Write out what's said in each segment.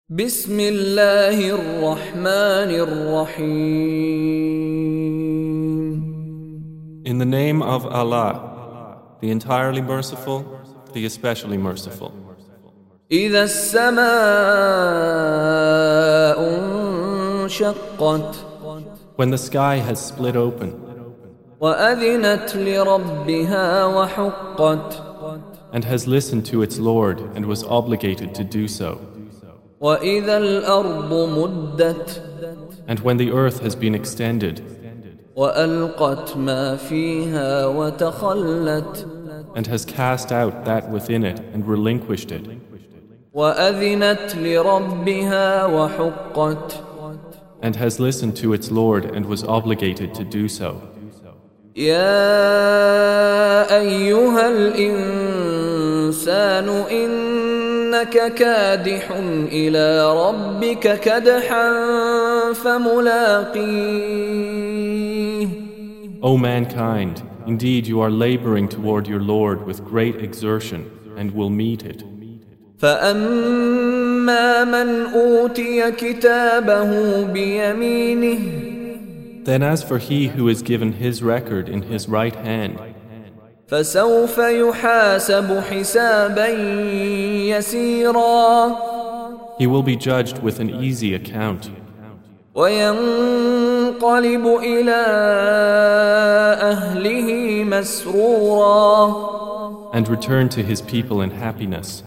بسم الله الرحمن الرحيم. In the name of Allah, the entirely merciful, the especially merciful. إذا السماء انشقت When the sky has split open وأذنت لربها وحقت and has listened to its Lord and was obligated to do so, وإذا الأرض مدت and when the earth has been extended وألقت ما فيها وتخلت and has cast out that within it and relinquished it, وأذنت لربها وحقت and has listened to its Lord and was obligated to do so. يا أيها الإنسان إنك كادح إلى ربك كدحا فملاقيه. O mankind, indeed you are laboring toward your Lord with great exertion and will meet it. فأما من أوتي كتابه بيمينه Then as for he who is given his record in his right hand, فسوف يحاسب حسابا يسيرا he will be judged with an easy account وينقلب إلى أهله مسرورا and return to his people in happiness.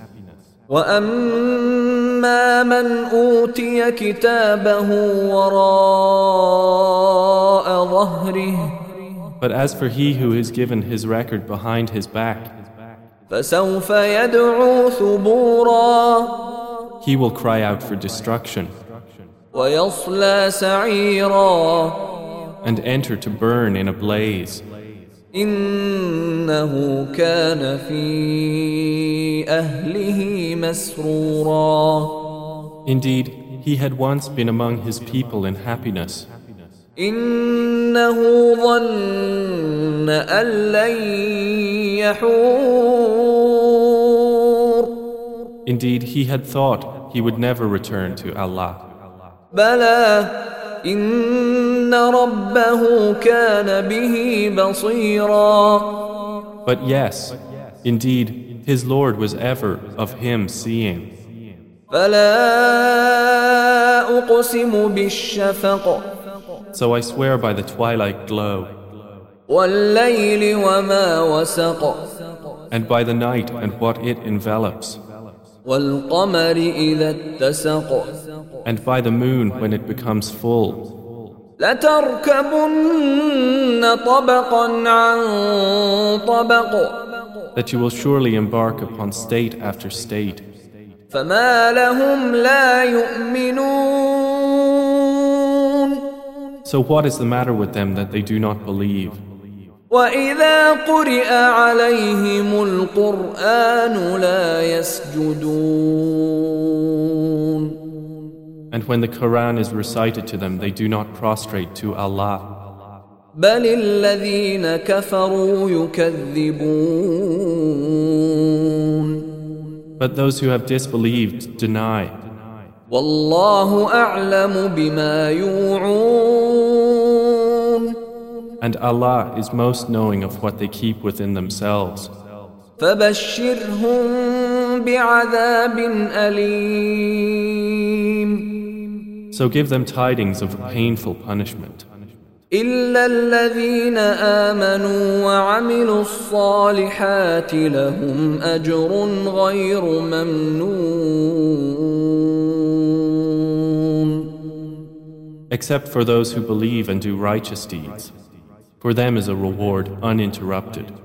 وأما من أوتي كتابه وراء ظهره But as for he who is given his record behind his back, فسوف يدعو ثبورا he will cry out for destruction ويصلى سعيرا and enter to burn in a blaze. إنه كان في أهله مسرورا Indeed, he had once been among his people in happiness. إنه ظن أن لن يحور Indeed, he had thought he would never return to Allah. بلى إن ربه كان به بصيرا. But yes, indeed, his Lord was ever of him seeing. فلا أقسم بالشفق So I swear by the twilight glow, والليل وما وسق and by the night and what it envelops, والقمر إذا اتسق and by the moon when it becomes full, لتركبن طبقا عن طبق that you will surely embark upon state after state. فما لهم لا يؤمنون. So what is the matter with them that they do not believe? وإذا قرئ عليهم القرآن لا يسجدون. And when the Quran is recited to them, they do not prostrate to Allah. بل الذين كفروا يكذبون. But those who have disbelieved deny. والله أعلم بما يوعون. And Allah is most knowing of what they keep within themselves. فبشرهم بعذاب أليم. So give them tidings of a painful punishment. إلا الذين آمنوا وعملوا الصالحات لهم أجر غير ممنون. Except for those who believe and do righteous deeds. For them is a reward uninterrupted.